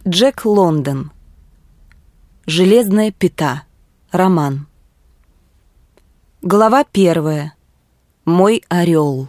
Джек Лондон. «Железная пята». Роман. Глава 1. Мой орел.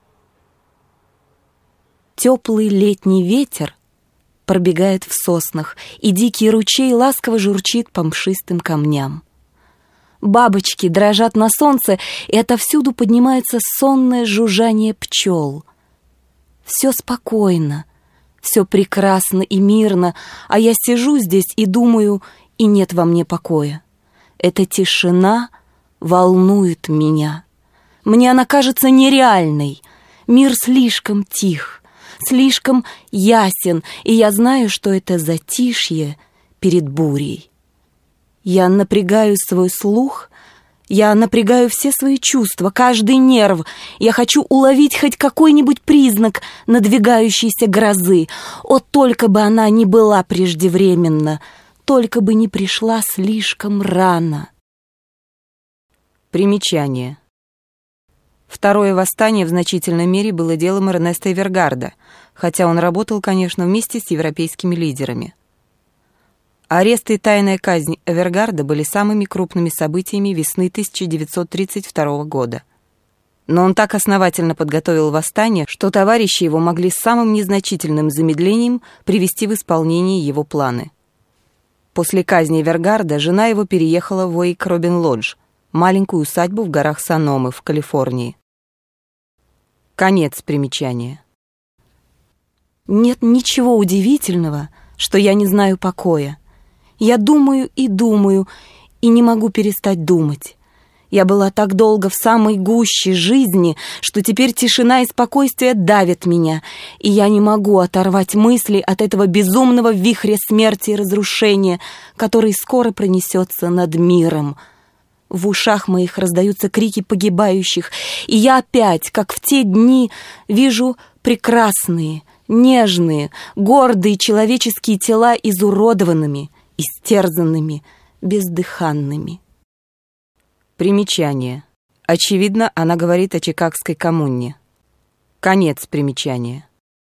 Теплый летний ветер пробегает в соснах, и дикий ручей ласково журчит по мшистым камням. Бабочки дрожат на солнце, и отовсюду поднимается сонное жужжание пчел. Все спокойно, все прекрасно и мирно, а я сижу здесь и думаю, и нет во мне покоя. Эта тишина волнует меня. Мне она кажется нереальной. Мир слишком тих, слишком ясен, и я знаю, что это затишье перед бурей. Я напрягаю свой слух, я напрягаю все свои чувства, каждый нерв. Я хочу уловить хоть какой-нибудь признак надвигающейся грозы. О, только бы она не была преждевременна, только бы не пришла слишком рано. Примечание. Второе восстание в значительной мере было делом Эрнеста Эвергарда, хотя он работал, конечно, вместе с европейскими лидерами. Арест и тайная казнь Эвергарда были самыми крупными событиями весны 1932 года. Но он так основательно подготовил восстание, что товарищи его могли с самым незначительным замедлением привести в исполнение его планы. После казни Эвергарда жена его переехала в Уэйк-Робин-Лодж, маленькую усадьбу в горах Саномы в Калифорнии. Конец примечания. Нет ничего удивительного, что я не знаю покоя. Я думаю, и не могу перестать думать. Я была так долго в самой гуще жизни, что теперь тишина и спокойствие давят меня, и я не могу оторвать мысли от этого безумного вихря смерти и разрушения, который скоро пронесется над миром. В ушах моих раздаются крики погибающих, и я опять, как в те дни, вижу прекрасные, нежные, гордые человеческие тела изуродованными, истерзанными, бездыханными. Примечание. Очевидно, она говорит о Чикагской коммуне. Конец примечания.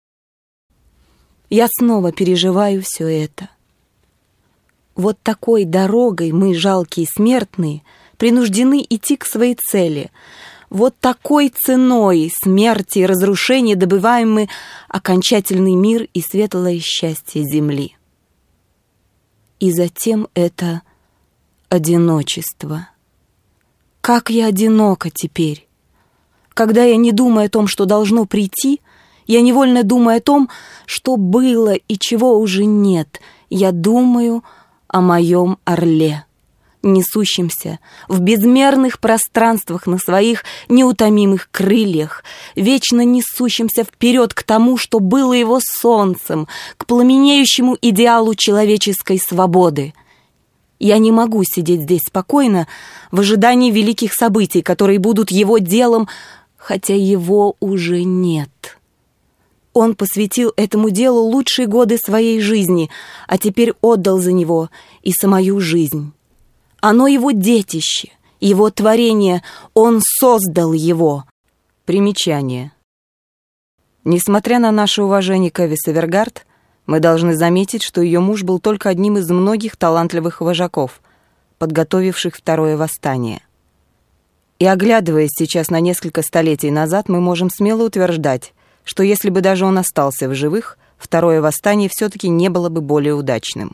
Я снова переживаю все это. Вот такой дорогой мы, жалкие смертные, принуждены идти к своей цели. Вот такой ценой смерти и разрушения добываем мы окончательный мир и светлое счастье земли. И затем это одиночество. Как я одинока теперь. Когда я не думаю о том, что должно прийти, я невольно думаю о том, что было и чего уже нет. Я думаю о моем орле, несущемся в безмерных пространствах на своих неутомимых крыльях, вечно несущемся вперед к тому, что было его солнцем, к пламенеющему идеалу человеческой свободы. Я не могу сидеть здесь спокойно в ожидании великих событий, которые будут его делом, хотя его уже нет. Он посвятил этому делу лучшие годы своей жизни, а теперь отдал за него и самую жизнь. Оно его детище, его творение, он создал его. Примечание. Несмотря на наше уважение к Эвис Эвергард, мы должны заметить, что ее муж был только одним из многих талантливых вожаков, подготовивших второе восстание. И оглядываясь сейчас на несколько столетий назад, мы можем смело утверждать, что если бы даже он остался в живых, второе восстание все-таки не было бы более удачным.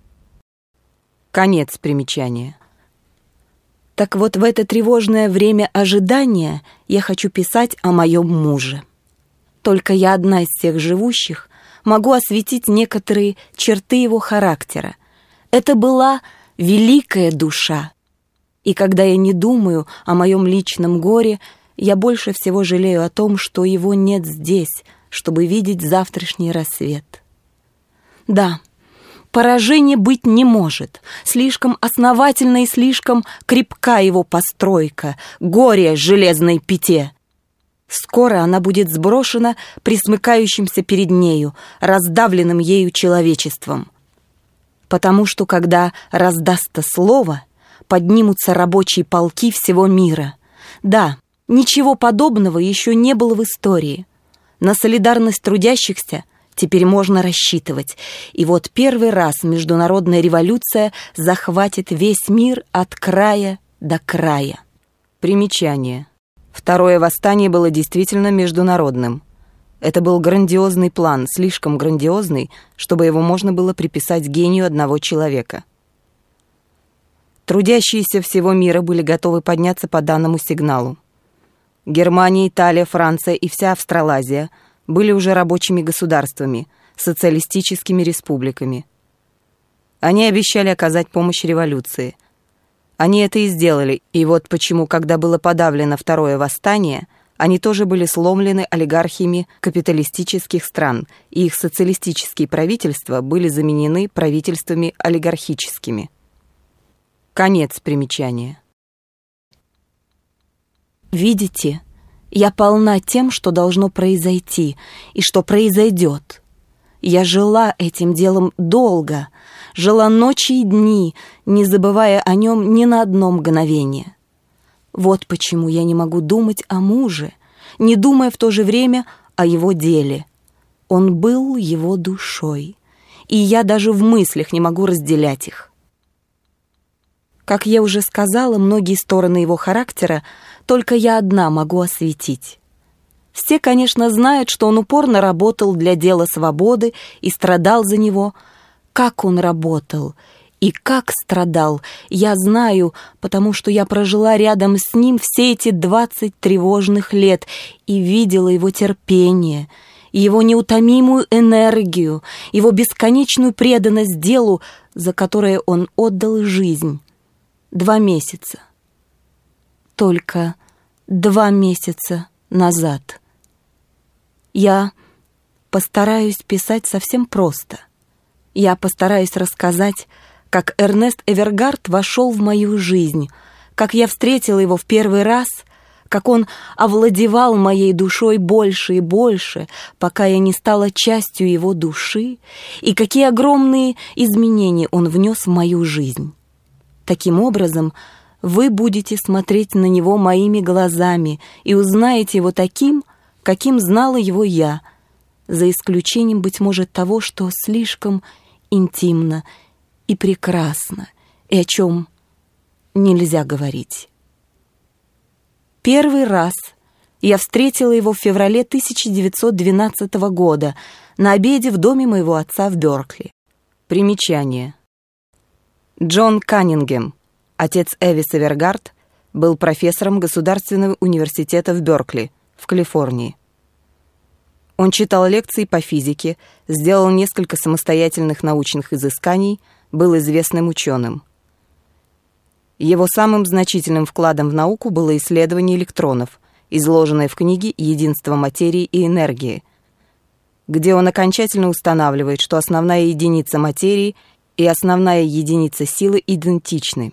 Конец примечания. Так вот, в это тревожное время ожидания я хочу писать о моем муже. Только я одна из всех живущих могу осветить некоторые черты его характера. Это была великая душа. И когда я не думаю о моем личном горе, я больше всего жалею о том, что его нет здесь, чтобы видеть завтрашний рассвет. Да, поражения быть не может. Слишком основательна и слишком крепка его постройка, горе железной пяте. Скоро она будет сброшена присмыкающимся перед нею, раздавленным ею человечеством. Потому что, когда раздастся слово, поднимутся рабочие полки всего мира. Да, ничего подобного еще не было в истории. На солидарность трудящихся Теперь можно рассчитывать. И вот первый раз международная революция захватит весь мир от края до края. Примечание. Второе восстание было действительно международным. Это был грандиозный план, слишком грандиозный, чтобы его можно было приписать гению одного человека. Трудящиеся всего мира были готовы подняться по данному сигналу. Германия, Италия, Франция и вся Австралазия были уже рабочими государствами, социалистическими республиками. Они обещали оказать помощь революции. Они это и сделали, и вот почему, когда было подавлено второе восстание, они тоже были сломлены олигархиями капиталистических стран, и их социалистические правительства были заменены правительствами олигархическими. Конец примечания. Видите, я полна тем, что должно произойти и что произойдет. Я жила этим делом долго, жила ночи и дни, не забывая о нем ни на одно мгновение. Вот почему я не могу думать о муже, не думая в то же время о его деле. Он был его душой, и я даже в мыслях не могу разделять их. Как я уже сказала, многие стороны его характера только я одна могу осветить. Все, конечно, знают, что он упорно работал для дела свободы и страдал за него. Как он работал и как страдал, я знаю, потому что я прожила рядом с ним все эти 20 тревожных лет и видела его терпение, его неутомимую энергию, его бесконечную преданность делу, за которое он отдал жизнь. 2 месяца. Только 2 месяца назад. Я постараюсь писать совсем просто. Я постараюсь рассказать, как Эрнест Эвергард вошел в мою жизнь, как я встретила его в первый раз, как он овладевал моей душой больше и больше, пока я не стала частью его души, и какие огромные изменения он внес в мою жизнь. Таким образом, вы будете смотреть на него моими глазами и узнаете его таким, каким знала его я, за исключением, быть может, того, что слишком интимно и прекрасно, и о чем нельзя говорить. Первый раз я встретила его в феврале 1912 года на обеде в доме моего отца в Беркли. Примечание. Джон Каннингем, отец Эвис Эвергард, был профессором Государственного университета в Беркли, в Калифорнии. Он читал лекции по физике, сделал несколько самостоятельных научных изысканий, был известным ученым. Его самым значительным вкладом в науку было исследование электронов, изложенное в книге «Единство материи и энергии», где он окончательно устанавливает, что основная единица материи и основная единица силы идентичны.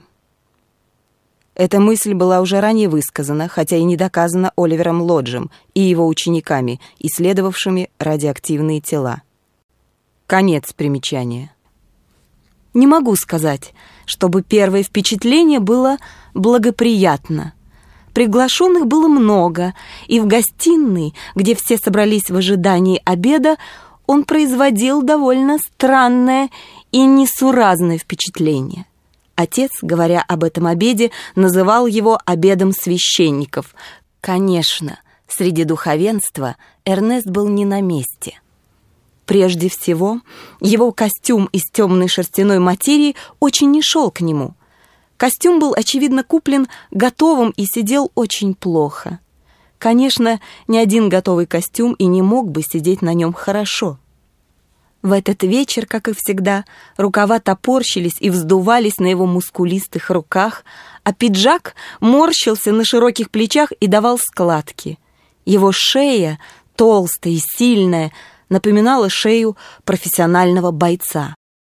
Эта мысль была уже ранее высказана, хотя и не доказана Оливером Лоджем и его учениками, исследовавшими радиоактивные тела. Конец примечания. Не могу сказать, чтобы первое впечатление было благоприятно. Приглашенных было много, и в гостиной, где все собрались в ожидании обеда, он производил довольно странное и несуразное впечатление. Отец, говоря об этом обеде, называл его обедом священников. Конечно, среди духовенства Эрнест был не на месте. Прежде всего, его костюм из темной шерстяной материи очень не шел к нему. Костюм был, очевидно, куплен готовым и сидел очень плохо. Конечно, ни один готовый костюм и не мог бы сидеть на нем хорошо. В этот вечер, как и всегда, рукава топорщились и вздувались на его мускулистых руках, а пиджак морщился на широких плечах и давал складки. Его шея, толстая и сильная, напоминала шею профессионального бойца.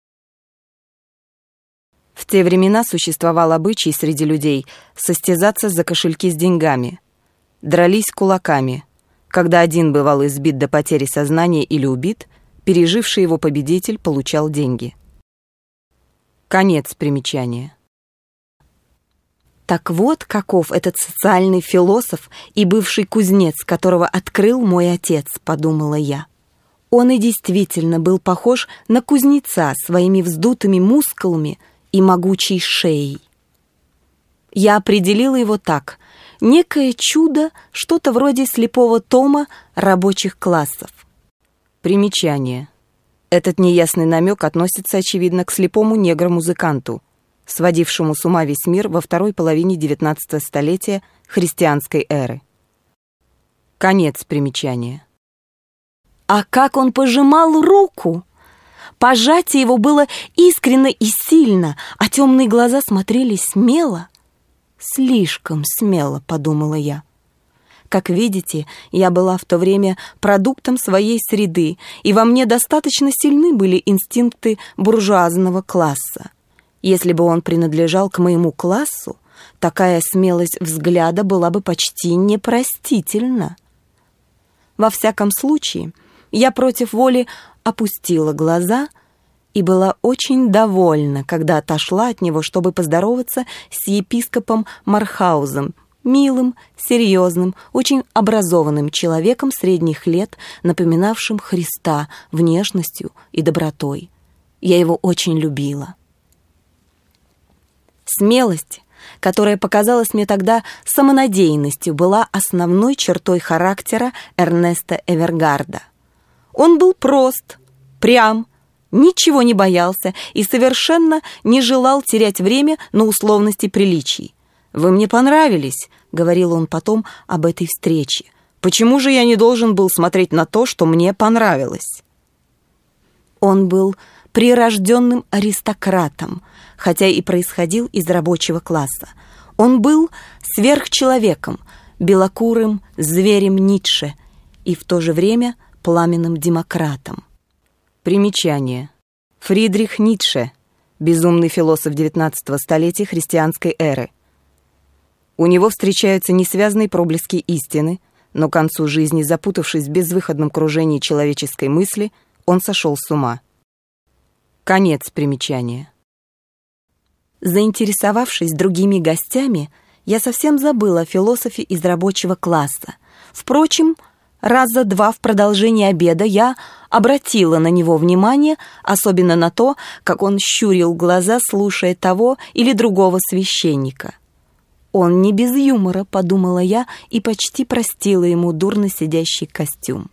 В те времена существовал обычай среди людей состязаться за кошельки с деньгами. Дрались кулаками. Когда один бывал избит до потери сознания или убит, переживший его победитель получал деньги. Конец примечания. Так вот, каков этот социальный философ и бывший кузнец, которого открыл мой отец, подумала я. Он и действительно был похож на кузнеца своими вздутыми мускулами и могучей шеей. Я определила его так: некое чудо, что-то вроде слепого Тома рабочих классов. Примечание. Этот неясный намек относится, очевидно, к слепому негру-музыканту, сводившему с ума весь мир во второй половине XIX столетия христианской эры. Конец примечания. А как он пожимал руку! Пожатие его было искренно и сильно, а темные глаза смотрели смело. Слишком смело, подумала я. Как видите, я была в то время продуктом своей среды, и во мне достаточно сильны были инстинкты буржуазного класса. Если бы он принадлежал к моему классу, такая смелость взгляда была бы почти непростительна. Во всяком случае, я против воли опустила глаза и была очень довольна, когда отошла от него, чтобы поздороваться с епископом Мархаузом, милым, серьезным, очень образованным человеком средних лет, напоминавшим Христа внешностью и добротой. Я его очень любила. Смелость, которая показалась мне тогда самонадеянностью, была основной чертой характера Эрнеста Эвергарда. Он был прост, прям, ничего не боялся и совершенно не желал терять время на условности приличий. «Вы мне понравились», — говорил он потом об этой встрече. «Почему же я не должен был смотреть на то, что мне понравилось?» Он был прирожденным аристократом, хотя и происходил из рабочего класса. Он был сверхчеловеком, белокурым зверем Ницше и в то же время пламенным демократом. Примечание. Фридрих Ницше, безумный философ XIX столетия христианской эры. У него встречаются несвязные проблески истины, но к концу жизни, запутавшись в безвыходном кружении человеческой мысли, он сошел с ума. Конец примечания. Заинтересовавшись другими гостями, я совсем забыла о философе из рабочего класса. Впрочем, раза два в продолжении обеда я обратила на него внимание, особенно на то, как он щурил глаза, слушая того или другого священника. Он не без юмора, подумала я, и почти простила ему дурно сидящий костюм.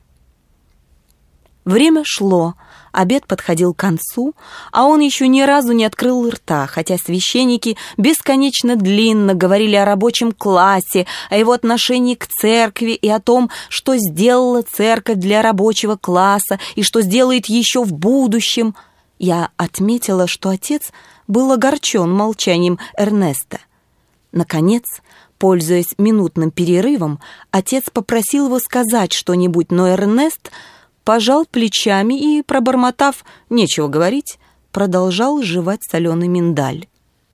Время шло, обед подходил к концу, а он еще ни разу не открыл рта, хотя священники бесконечно длинно говорили о рабочем классе, о его отношении к церкви и о том, что сделала церковь для рабочего класса и что сделает еще в будущем. Я отметила, что отец был огорчен молчанием Эрнеста. Наконец, пользуясь минутным перерывом, отец попросил его сказать что-нибудь, но Эрнест пожал плечами и, пробормотав «нечего говорить», продолжал жевать соленый миндаль.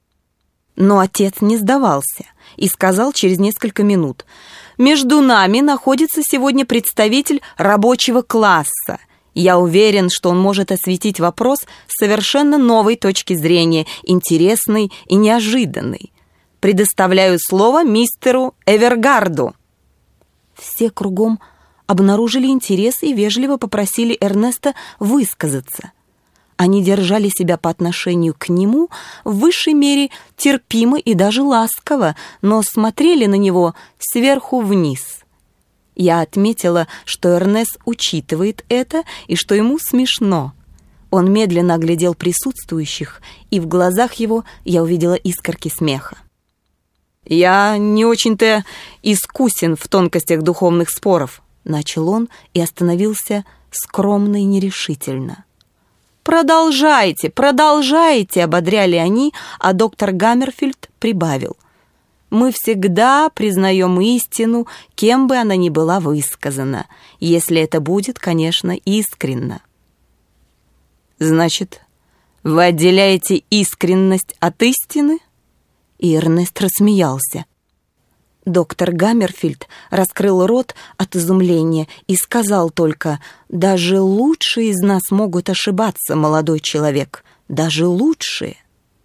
Но отец не сдавался и сказал через несколько минут: «Между нами находится сегодня представитель рабочего класса. Я уверен, что он может осветить вопрос с совершенно новой точки зрения, интересной и неожиданной. Предоставляю слово мистеру Эвергарду». Все кругом обнаружили интерес и вежливо попросили Эрнеста высказаться. Они держали себя по отношению к нему в высшей мере терпимо и даже ласково, но смотрели на него сверху вниз. Я отметила, что Эрнест учитывает это и что ему смешно. Он медленно оглядел присутствующих, и в глазах его я увидела искорки смеха. «Я не очень-то искусен в тонкостях духовных споров», — начал он и остановился скромно и нерешительно. «Продолжайте, продолжайте», — ободряли они, а доктор Гаммерфильд прибавил: «Мы всегда признаем истину, кем бы она ни была высказана, если это будет, конечно, искренно». «Значит, вы отделяете искренность от истины?» И Эрнест рассмеялся. Доктор Гаммерфильд раскрыл рот от изумления и сказал только: «Даже лучшие из нас могут ошибаться, молодой человек, даже лучшие».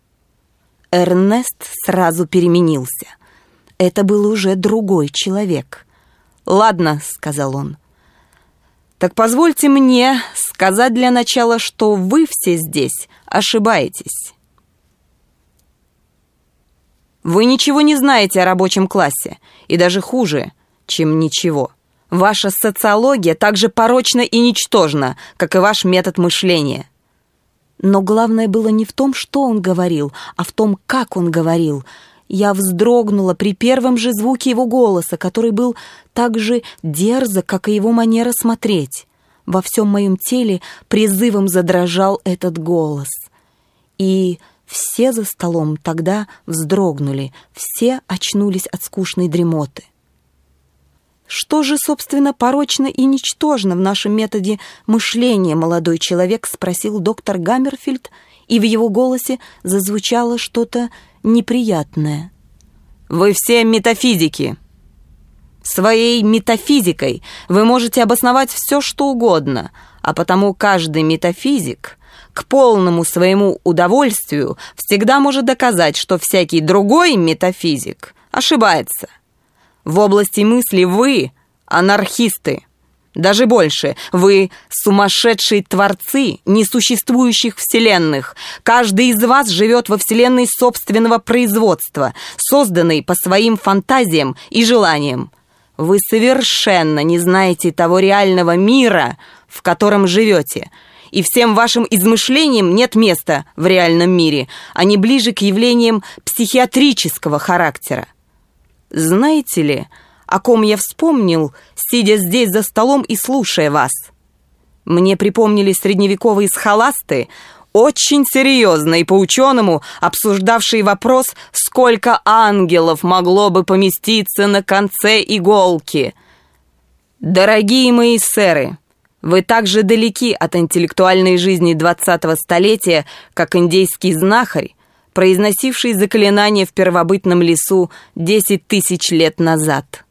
Эрнест сразу переменился. Это был уже другой человек. «Ладно», — сказал он. Так позвольте мне сказать для начала, что вы все здесь ошибаетесь. Вы ничего не знаете о рабочем классе, и даже хуже, чем ничего. Ваша социология так же порочна и ничтожна, как и ваш метод мышления. Но главное было не в том, что он говорил, а в том, как он говорил. Я вздрогнула при первом же звуке его голоса, который был так же дерзок, как и его манера смотреть. Во всем моем теле призывом задрожал этот голос. И все за столом тогда вздрогнули, все очнулись от скучной дремоты. «Что же, собственно, порочно и ничтожно в нашем методе мышления, молодой человек?» — спросил доктор Гаммерфильд, и в его голосе зазвучало что-то неприятное. «Вы все метафизики. Своей метафизикой вы можете обосновать все, что угодно, а потому каждый метафизик к полному своему удовольствию всегда может доказать, что всякий другой метафизик ошибается. В области мысли вы анархисты. Даже больше, вы сумасшедшие творцы несуществующих вселенных. Каждый из вас живет во вселенной собственного производства, созданной по своим фантазиям и желаниям. Вы совершенно не знаете того реального мира, в котором живете, и всем вашим измышлениям нет места в реальном мире, они ближе к явлениям психиатрического характера. Знаете ли, о ком я вспомнил, сидя здесь за столом и слушая вас? Мне припомнились средневековые схоласты, очень серьезно и по-ученому обсуждавшие вопрос, сколько ангелов могло бы поместиться на конце иголки. Дорогие мои сэры, вы так же далеки от интеллектуальной жизни 20-го столетия, как индейский знахарь, произносивший заклинание в первобытном лесу 10 тысяч лет назад.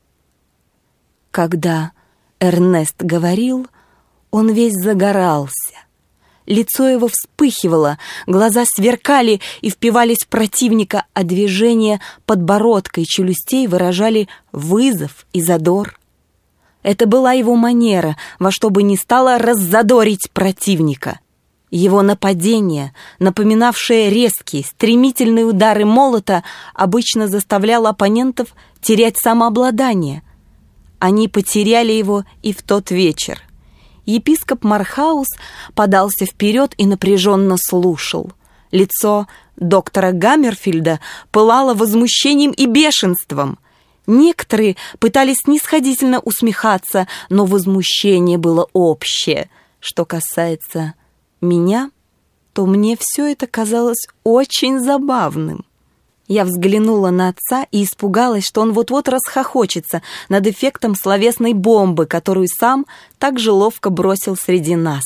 Когда Эрнест говорил, он весь загорался. Лицо его вспыхивало, глаза сверкали и впивались в противника, а движения подбородка и челюстей выражали вызов и задор. Это была его манера во что бы ни стало раззадорить противника. Его нападение, напоминавшее резкие, стремительные удары молота, обычно заставляло оппонентов терять самообладание. Они потеряли его и в тот вечер. Епископ Мархаус подался вперед и напряженно слушал. Лицо доктора Гаммерфильда пылало возмущением и бешенством. Некоторые пытались снисходительно усмехаться, но возмущение было общее. Что касается меня, то мне все это казалось очень забавным. Я взглянула на отца и испугалась, что он вот-вот расхохочется над эффектом словесной бомбы, которую сам так же ловко бросил среди нас.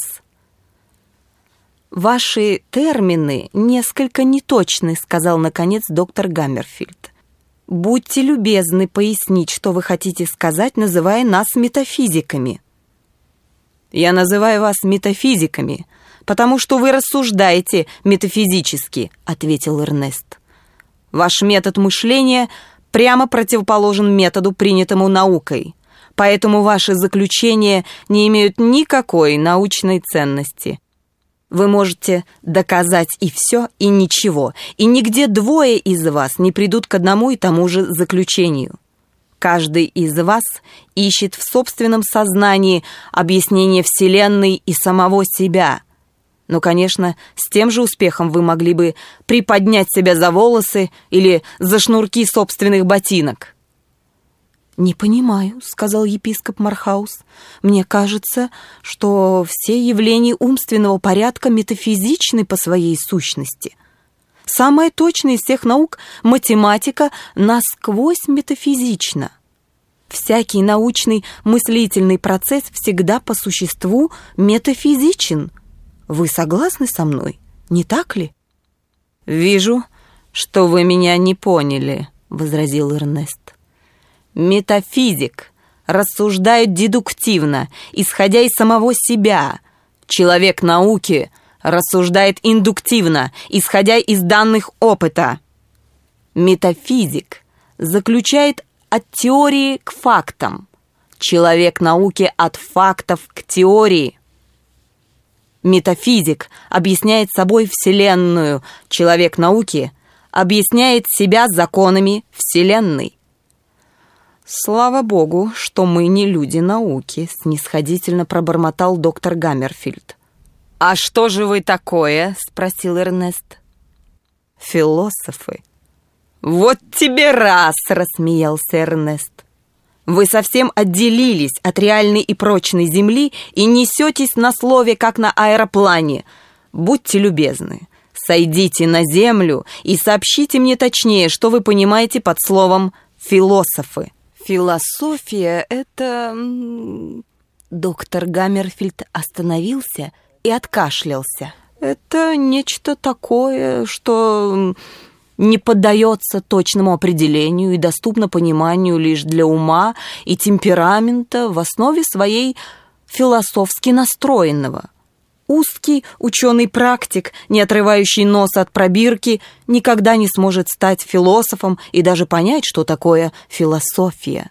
«Ваши термины несколько неточны», — сказал, наконец, доктор Гаммерфильд. «Будьте любезны пояснить, что вы хотите сказать, называя нас метафизиками». «Я называю вас метафизиками, потому что вы рассуждаете метафизически», — ответил Эрнест. «Ваш метод мышления прямо противоположен методу, принятому наукой, поэтому ваши заключения не имеют никакой научной ценности. Вы можете доказать и все, и ничего, и нигде двое из вас не придут к одному и тому же заключению. Каждый из вас ищет в собственном сознании объяснение Вселенной и самого себя. Но, конечно, с тем же успехом вы могли бы приподнять себя за волосы или за шнурки собственных ботинок». «Не понимаю», — сказал епископ Мархаус. «Мне кажется, что все явления умственного порядка метафизичны по своей сущности. Самая точная из всех наук, математика, насквозь метафизична. Всякий научный мыслительный процесс всегда по существу метафизичен. Вы согласны со мной, не так ли?» «Вижу, что вы меня не поняли», — возразил Эрнест. «Метафизик рассуждает дедуктивно, исходя из самого себя. Человек науки рассуждает индуктивно, исходя из данных опыта. Метафизик заключает от теории к фактам. человек науки от фактов к теории. Метафизик объясняет собой Вселенную, человек науки объясняет себя законами Вселенной. «Слава Богу, что мы не люди науки», — снисходительно пробормотал доктор Гаммерфильд. «А что же вы такое?» — спросил Эрнест. «Философы». «Вот тебе раз!» — рассмеялся Эрнест. «Вы совсем отделились от реальной и прочной земли и несетесь на слове, как на аэроплане. Будьте любезны, сойдите на землю и сообщите мне точнее, что вы понимаете под словом «философы». «Философия — это...» Доктор Гаммерфильд остановился и откашлялся. «Это нечто такое, что не поддается точному определению и доступно пониманию лишь для ума и темперамента, в основе своей философски настроенного. Узкий ученый-практик, не отрывающий нос от пробирки, никогда не сможет стать философом и даже понять, что такое философия».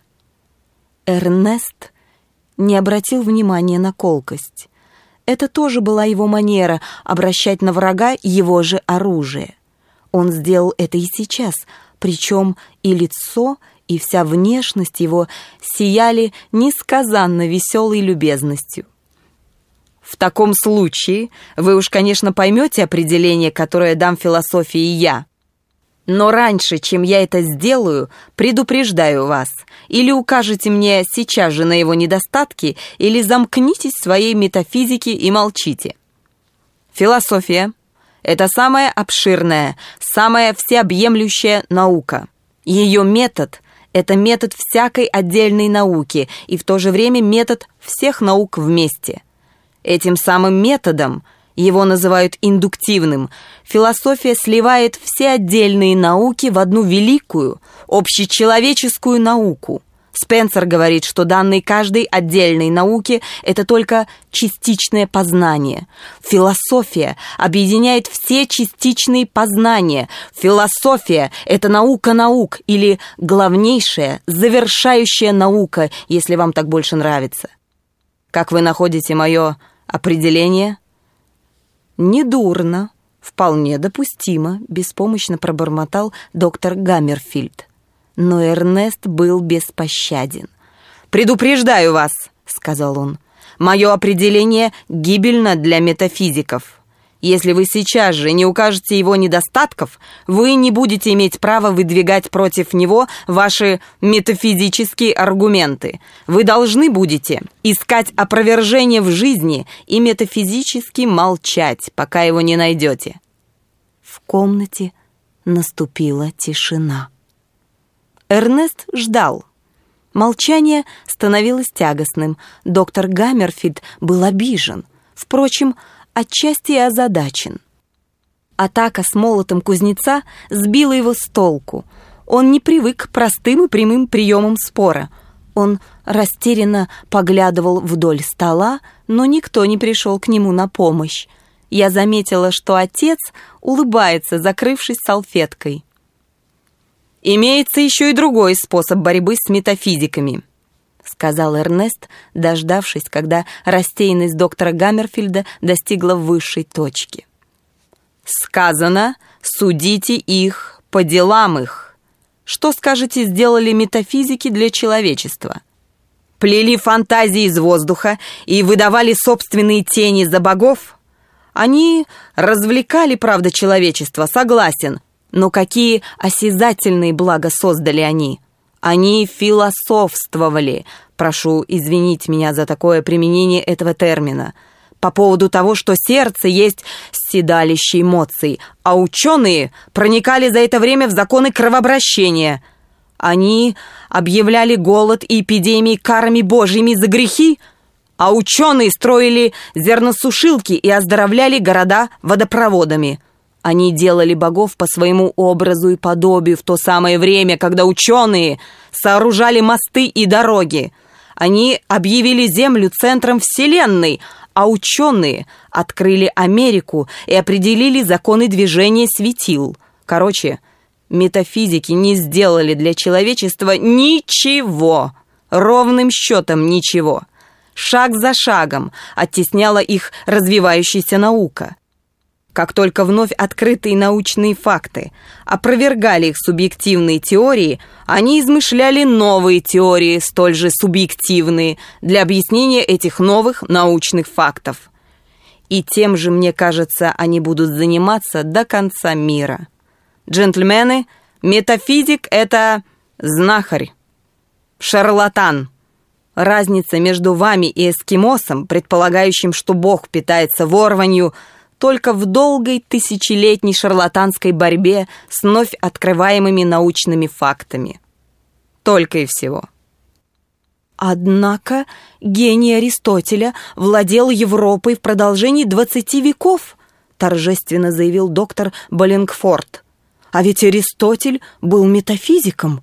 Эрнест не обратил внимания на колкость. Это тоже была его манера — обращать на врага его же оружие. Он сделал это и сейчас, причем и лицо, и вся внешность его сияли несказанно веселой любезностью. «В таком случае вы уж, конечно, поймете определение, которое дам философии я. Но раньше, чем я это сделаю, предупреждаю вас. Или укажете мне сейчас же на его недостатки, или замкнитесь в своей метафизике и молчите. Философия — это самая обширная, самая всеобъемлющая наука. Ее метод — это метод всякой отдельной науки и в то же время метод всех наук вместе. Этим самым методом, его называют индуктивным, философия сливает все отдельные науки в одну великую, общечеловеческую науку. Спенсер говорит, что данные каждой отдельной науки — это только частичное познание. Философия объединяет все частичные познания. Философия — это наука наук, или главнейшая, завершающая наука, если вам так больше нравится. Как вы находите мое определение? «Недурно, вполне допустимо», — беспомощно пробормотал доктор Гаммерфильд. Но Эрнест был беспощаден. «Предупреждаю вас», — сказал он, — «мое определение гибельно для метафизиков. Если вы сейчас же не укажете его недостатков, вы не будете иметь права выдвигать против него ваши метафизические аргументы. Вы должны будете искать опровержение в жизни и метафизически молчать, пока его не найдете». В комнате наступила тишина. Эрнест ждал. Молчание становилось тягостным. Доктор Гаммерфильд был обижен. Впрочем, отчасти и озадачен. Атака с молотом кузнеца сбила его с толку. Он не привык к простым и прямым приемам спора. Он растерянно поглядывал вдоль стола, но никто не пришел к нему на помощь. Я заметила, что отец улыбается, закрывшись салфеткой. «Имеется еще и другой способ борьбы с метафизиками», — сказал Эрнест, дождавшись, когда рассеянность доктора Гаммерфильда достигла высшей точки. «Сказано, судите их по делам их. Что, скажете, сделали метафизики для человечества? Плели фантазии из воздуха и выдавали собственные тени за богов? Они развлекали, правда, человечество, согласен, но какие осязательные блага создали они? Они философствовали, прошу извинить меня за такое применение этого термина, по поводу того, что сердце есть седалище эмоций, а ученые проникали за это время в законы кровообращения. Они объявляли голод и эпидемии карами божьими за грехи, а ученые строили зерносушилки и оздоровляли города водопроводами. Они делали богов по своему образу и подобию в то самое время, когда ученые сооружали мосты и дороги. Они объявили Землю центром Вселенной, а ученые открыли Америку и определили законы движения светил. Короче, метафизики не сделали для человечества ничего. Ровным счетом ничего. Шаг за шагом оттесняла их развивающаяся наука. Как только вновь открытые научные факты опровергали их субъективные теории, они измышляли новые теории, столь же субъективные, для объяснения этих новых научных фактов. И тем же, мне кажется, они будут заниматься до конца мира. Джентльмены, метафизик — это знахарь, шарлатан. Разница между вами и эскимосом, предполагающим, что Бог питается ворванью, только в долгой тысячелетней шарлатанской борьбе с вновь открываемыми научными фактами. Только и всего. Однако гений Аристотеля владел Европой в продолжении 20 веков, торжественно заявил доктор Боллингфорд. А ведь Аристотель был метафизиком.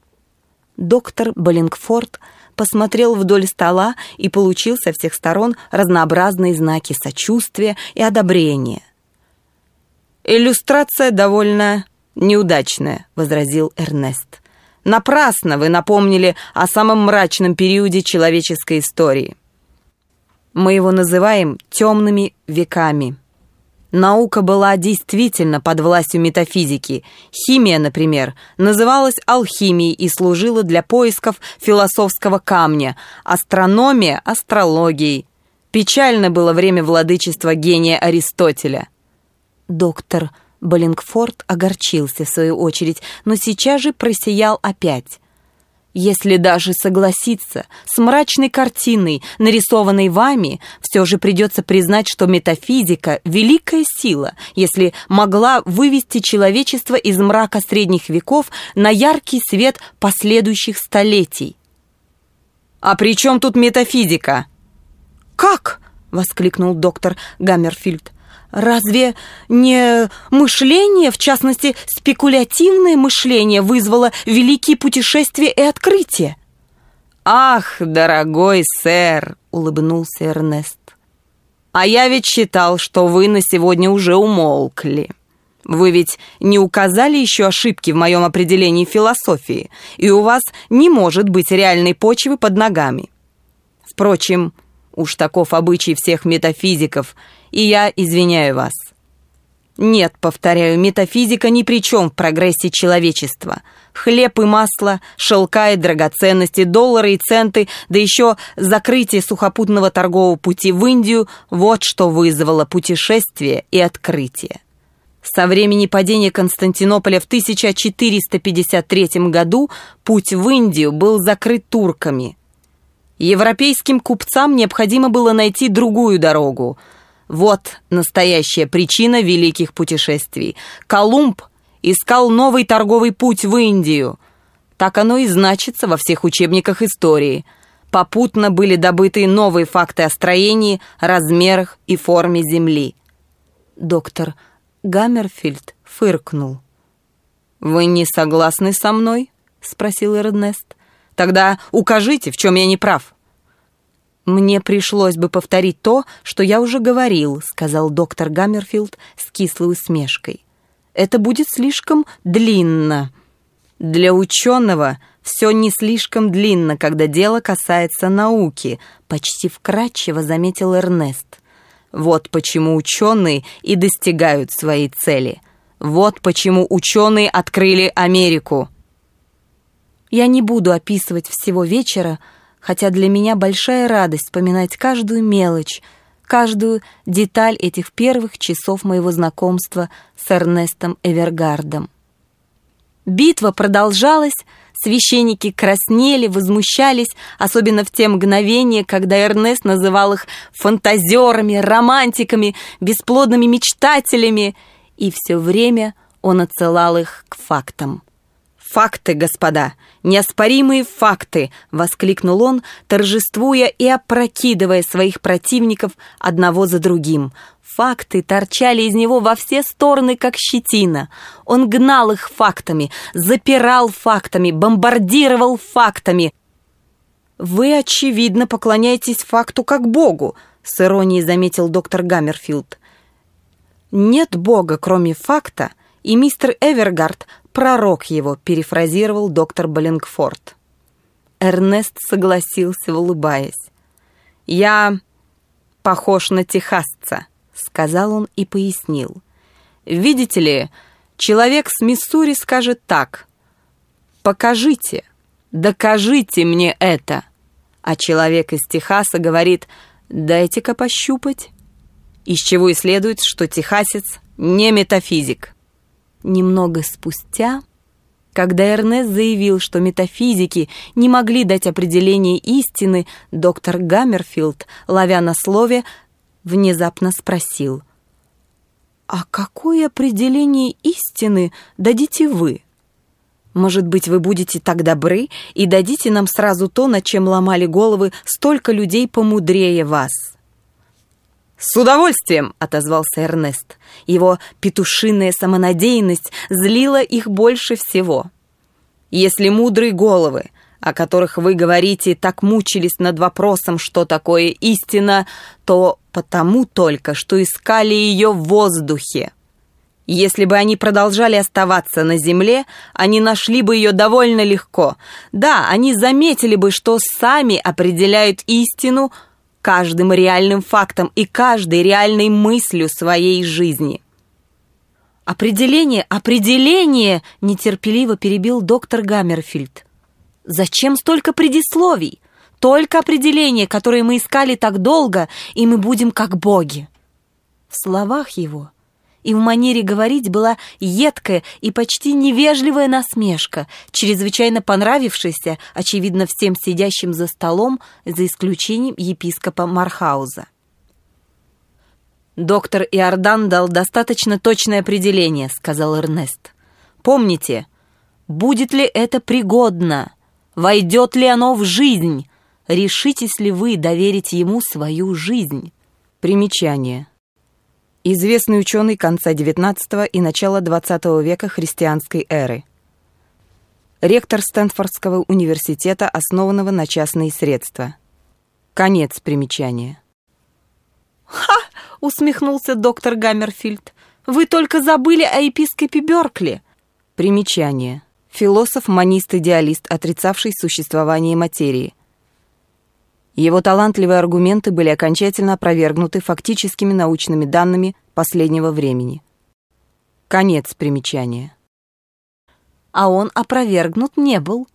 Доктор Боллингфорд посмотрел вдоль стола и получил со всех сторон разнообразные знаки сочувствия и одобрения. «Иллюстрация довольно неудачная», — возразил Эрнест. «Напрасно вы напомнили о самом мрачном периоде человеческой истории. Мы его называем темными веками. Наука была действительно под властью метафизики. Химия, например, называлась алхимией и служила для поисков философского камня, астрономия — астрологией. Печально было время владычества гения Аристотеля». Доктор Боллингфорд огорчился в свою очередь, но сейчас же просиял опять. «Если даже согласиться с мрачной картиной, нарисованной вами, все же придется признать, что метафизика — великая сила, если могла вывести человечество из мрака средних веков на яркий свет последующих столетий». «А при чем тут метафизика?» «Как?» — воскликнул доктор Гаммерфильд. «Разве не мышление, в частности, спекулятивное мышление, вызвало великие путешествия и открытия?» «Ах, дорогой сэр!» — улыбнулся Эрнест. «А я ведь считал, что вы на сегодня уже умолкли. Вы ведь не указали еще ошибки в моем определении философии, и у вас не может быть реальной почвы под ногами. Впрочем, уж таков обычай всех метафизиков, и я извиняю вас. Нет, повторяю, метафизика ни при чем в прогрессе человечества. Хлеб и масло, шелка и драгоценности, доллары и центы, да еще закрытие сухопутного торгового пути в Индию — вот что вызвало путешествие и открытие. Со времени падения Константинополя в 1453 году путь в Индию был закрыт турками. Европейским купцам необходимо было найти другую дорогу. Вот настоящая причина великих путешествий. Колумб искал новый торговый путь в Индию. Так оно и значится во всех учебниках истории. Попутно были добыты новые факты о строении, размерах и форме Земли. Доктор Гаммерфильд фыркнул. «Вы не согласны со мной?» — спросил Эрнест. «Тогда укажите, в чем я не прав». «Мне пришлось бы повторить то, что я уже говорил», — сказал доктор Гаммерфильд с кислой усмешкой. «Это будет слишком длинно». «Для ученого все не слишком длинно, когда дело касается науки», — почти вкратчиво заметил Эрнест. «Вот почему ученые и достигают своей цели. Вот почему ученые открыли Америку». Я не буду описывать всего вечера, хотя для меня большая радость вспоминать каждую мелочь, каждую деталь этих первых часов моего знакомства с Эрнестом Эвергардом. Битва продолжалась, священники краснели, возмущались, особенно в те мгновения, когда Эрнест называл их фантазерами, романтиками, бесплодными мечтателями, и все время он отсылал их к фактам. «Факты, господа, неоспоримые факты!» — воскликнул он, торжествуя и опрокидывая своих противников одного за другим. Факты торчали из него во все стороны, как щетина. Он гнал их фактами, запирал фактами, бомбардировал фактами. «Вы, очевидно, поклоняетесь факту как Богу», — с иронией заметил доктор Гаммерфильд. «Нет Бога, кроме факта, и мистер Эвергард — пророк его», — перефразировал доктор Боллингфорд. Эрнест согласился, улыбаясь. «Я похож на техасца», — сказал он и пояснил. «Видите ли, человек с Миссури скажет так: покажите, докажите мне это». А человек из Техаса говорит: дайте-ка пощупать. Из чего и следует, что техасец не метафизик. Немного спустя, когда Эрнест заявил, что метафизики не могли дать определение истины, доктор Гаммерфилд, ловя на слове, внезапно спросил: «А какое определение истины дадите вы? Может быть, вы будете так добры и дадите нам сразу то, над чем ломали головы столько людей помудрее вас?» «С удовольствием!» — отозвался Эрнест. Его петушиная самонадеянность злила их больше всего. «Если мудрые головы, о которых вы говорите, так мучились над вопросом, что такое истина, то потому только, что искали ее в воздухе. Если бы они продолжали оставаться на земле, они нашли бы ее довольно легко. Да, они заметили бы, что сами определяют истину каждым реальным фактом и каждой реальной мыслью своей жизни». «Определение, определение!» — нетерпеливо перебил доктор Гаммерфилд. «Зачем столько предисловий? Только определение, которое мы искали так долго, и мы будем как боги». В словах его и в манере говорить была едкая и почти невежливая насмешка, чрезвычайно понравившаяся, очевидно, всем сидящим за столом, за исключением епископа Мархауза. «Доктор Иордан дал достаточно точное определение», — сказал Эрнест. «Помните, будет ли это пригодно? Войдет ли оно в жизнь? Решитесь ли вы доверить ему свою жизнь?» Примечание. Известный ученый конца XIX и начала XX века христианской эры. Ректор Стэнфордского университета, основанного на частные средства. Конец примечания. «Ха!» — усмехнулся доктор Гаммерфилд. «Вы только забыли о епископе Бёркли». Примечание. Философ-монист-идеалист, отрицавший существование материи. Его талантливые аргументы были окончательно опровергнуты фактическими научными данными последнего времени. Конец примечания. А он опровергнут не был.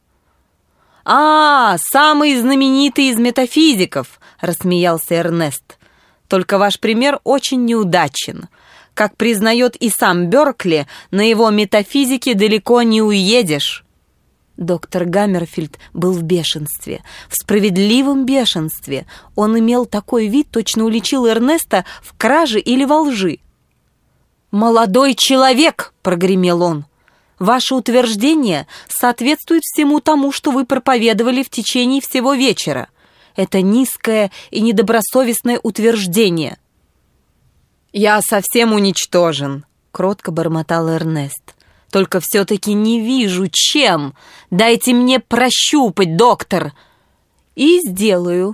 Самый знаменитый из метафизиков!» — рассмеялся Эрнест. «Только ваш пример очень неудачен. Как признает и сам Бёркли, на его метафизике далеко не уедешь». Доктор Гаммерфилд был в бешенстве, в справедливом бешенстве. Он имел такой вид, точно уличил Эрнеста в краже или во лжи. «Молодой человек!» — прогремел он. «Ваше утверждение соответствует всему тому, что вы проповедовали в течение всего вечера. Это низкое и недобросовестное утверждение». «Я совсем уничтожен», — кротко бормотал Эрнест. «Только все-таки не вижу, чем. Дайте мне прощупать, доктор». «И сделаю,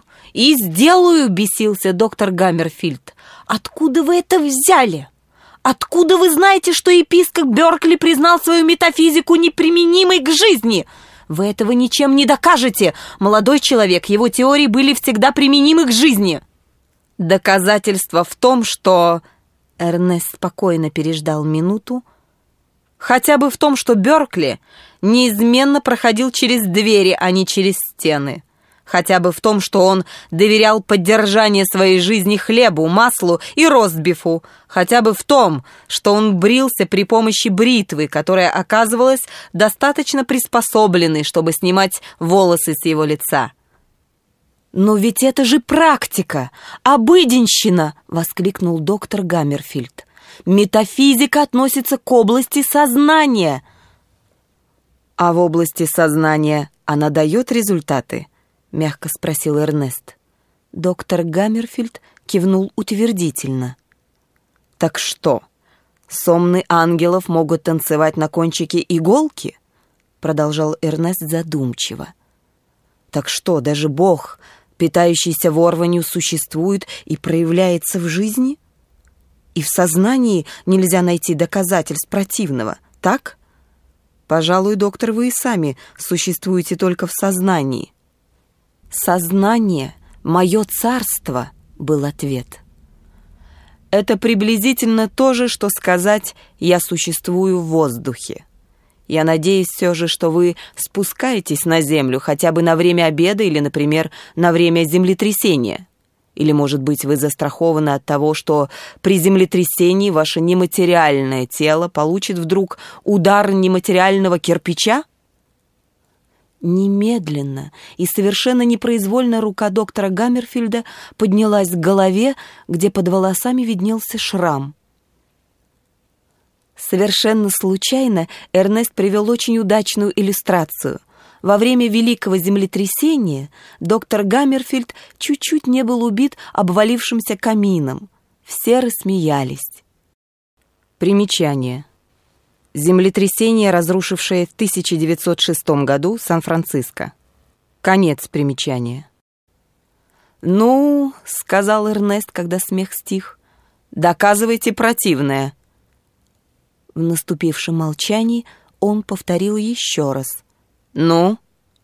бесился доктор Гаммерфилд. «Откуда вы это взяли? Откуда вы знаете, что епископ Бёркли признал свою метафизику неприменимой к жизни? Вы этого ничем не докажете. Молодой человек, его теории были всегда применимы к жизни». «Доказательство в том, что...» Эрнест спокойно переждал минуту. «Хотя бы в том, что Бёркли неизменно проходил через двери, а не через стены. Хотя бы в том, что он доверял поддержание своей жизни хлебу, маслу и ростбифу. Хотя бы в том, что он брился при помощи бритвы, которая оказывалась достаточно приспособленной, чтобы снимать волосы с его лица». «Но ведь это же практика, обыденщина!» — воскликнул доктор Гаммерфилд. «Метафизика относится к области сознания». «А в области сознания она дает результаты?» — мягко спросил Эрнест. Доктор Гаммерфилд кивнул утвердительно. «Так что, сомны ангелов могут танцевать на кончике иголки?» — продолжал Эрнест задумчиво. «Так что, даже Бог, питающийся ворванью, существует и проявляется в жизни? И в сознании нельзя найти доказательств противного, так? Пожалуй, доктор, вы и сами существуете только в сознании». «Сознание — мое царство», — был ответ. Это приблизительно то же, что сказать «я существую в воздухе». Я надеюсь все же, что вы спускаетесь на землю хотя бы на время обеда или, например, на время землетрясения. Или, может быть, вы застрахованы от того, что при землетрясении ваше нематериальное тело получит вдруг удар нематериального кирпича? Немедленно и совершенно непроизвольно рука доктора Гаммерфильда поднялась к голове, где под волосами виднелся шрам. Совершенно случайно Эрнест привел очень удачную иллюстрацию. Во время Великого землетрясения доктор Гаммерфильд чуть-чуть не был убит обвалившимся камином. Все рассмеялись. Примечание. Землетрясение, разрушившее в 1906 году Сан-Франциско. Конец примечания. «Ну, — сказал Эрнест, когда смех стих, — доказывайте противное». В наступившем молчании он повторил еще раз. «Ну?»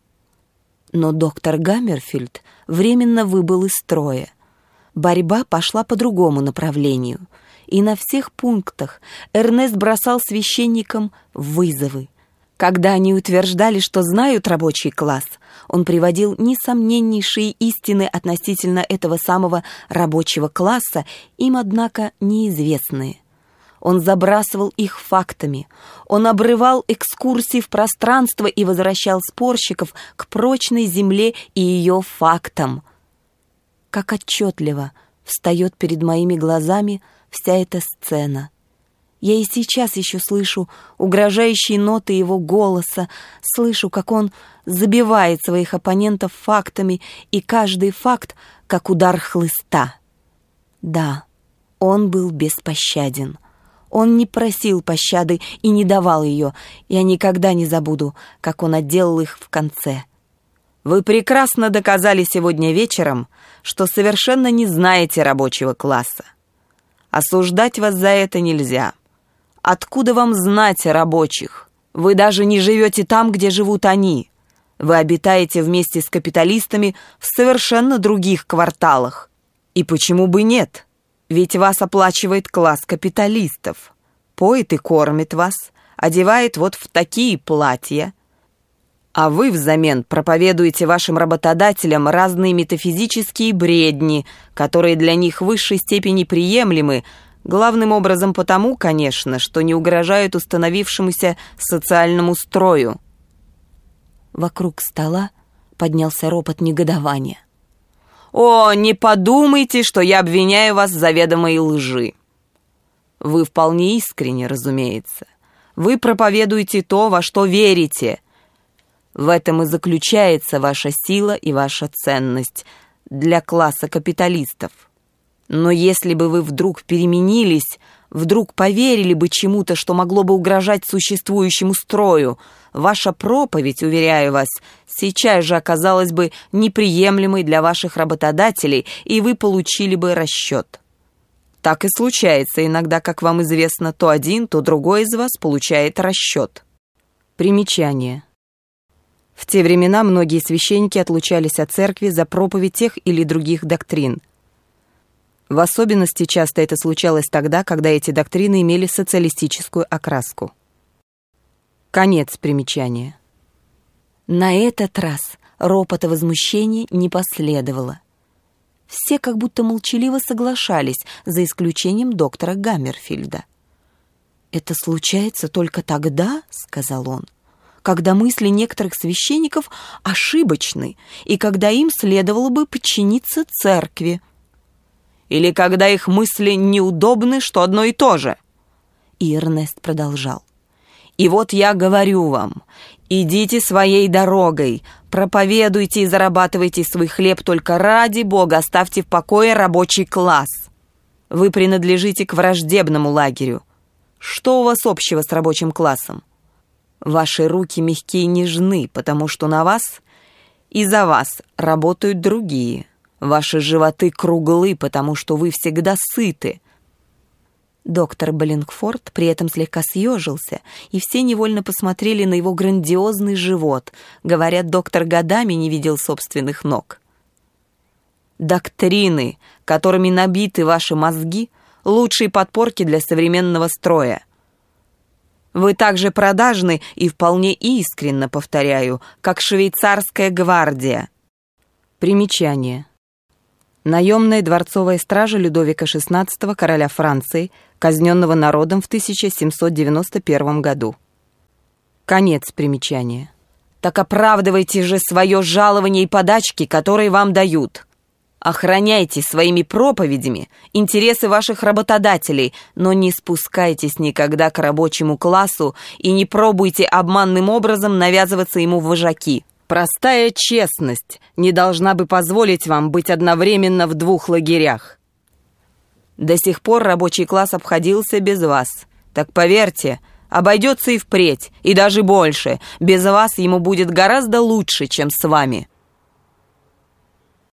Но доктор Гаммерфильд временно выбыл из строя. Борьба пошла по другому направлению, и на всех пунктах Эрнест бросал священникам вызовы. Когда они утверждали, что знают рабочий класс, он приводил несомненнейшие истины относительно этого самого рабочего класса, им, однако, неизвестные. Он забрасывал их фактами, он обрывал экскурсии в пространство и возвращал спорщиков к прочной земле и ее фактам. Как отчетливо встает перед моими глазами вся эта сцена. Я и сейчас еще слышу угрожающие ноты его голоса, слышу, как он забивает своих оппонентов фактами, и каждый факт как удар хлыста. Да, он был беспощаден. Он не просил пощады и не давал ее. Я никогда не забуду, как он отделал их в конце. Вы прекрасно доказали сегодня вечером, что совершенно не знаете рабочего класса. Осуждать вас за это нельзя. Откуда вам знать о рабочих? Вы даже не живете там, где живут они. Вы обитаете вместе с капиталистами в совершенно других кварталах. И почему бы нет? Ведь вас оплачивает класс капиталистов. Поет и кормит вас, одевает вот в такие платья. А вы взамен проповедуете вашим работодателям разные метафизические бредни, которые для них в высшей степени приемлемы, главным образом потому, конечно, что не угрожают установившемуся социальному строю. Вокруг стола поднялся ропот негодования. «О, не подумайте, что я обвиняю вас в заведомой лжи. Вы вполне искренне, разумеется. Вы проповедуете то, во что верите. В этом и заключается ваша сила и ваша ценность для класса капиталистов. Но если бы вы вдруг переменились, вдруг поверили бы чему-то, что могло бы угрожать существующему строю, ваша проповедь, уверяю вас, сейчас же оказалась бы неприемлемой для ваших работодателей, и вы получили бы расчет. Так и случается иногда, как вам известно, то один, то другой из вас получает расчет». Примечание. В те времена многие священники отлучались от церкви за проповедь тех или других доктрин. В особенности часто это случалось тогда, когда эти доктрины имели социалистическую окраску. Конец примечания. На этот раз ропота возмущения не последовало. Все как будто молчаливо соглашались, за исключением доктора Гаммерфильда. «Это случается только тогда, — сказал он, — когда мысли некоторых священников ошибочны, и когда им следовало бы подчиниться церкви. Или когда их мысли неудобны, что одно и то же». И Эрнест продолжал. «И вот я говорю вам, идите своей дорогой, проповедуйте и зарабатывайте свой хлеб, только ради Бога оставьте в покое рабочий класс. Вы принадлежите к враждебному лагерю. Что у вас общего с рабочим классом? Ваши руки мягкие и нежны, потому что на вас и за вас работают другие. Ваши животы круглы, потому что вы всегда сыты. Доктор Беллингфорд при этом слегка съежился, и все невольно посмотрели на его грандиозный живот. Говорят, доктор годами не видел собственных ног. Доктрины, которыми набиты ваши мозги, лучшие подпорки для современного строя. Вы также продажны и вполне искренно, повторяю, как швейцарская гвардия. Примечание. Наемная дворцовая стража Людовика XVI, короля Франции, казненного народом в 1791 году. Конец примечания. Так оправдывайте же свое жалование и подачки, которые вам дают. Охраняйте своими проповедями интересы ваших работодателей, но не спускайтесь никогда к рабочему классу и не пробуйте обманным образом навязываться ему в вожаки. Простая честность не должна бы позволить вам быть одновременно в двух лагерях. До сих пор рабочий класс обходился без вас. Так поверьте, обойдется и впредь, и даже больше. Без вас ему будет гораздо лучше, чем с вами.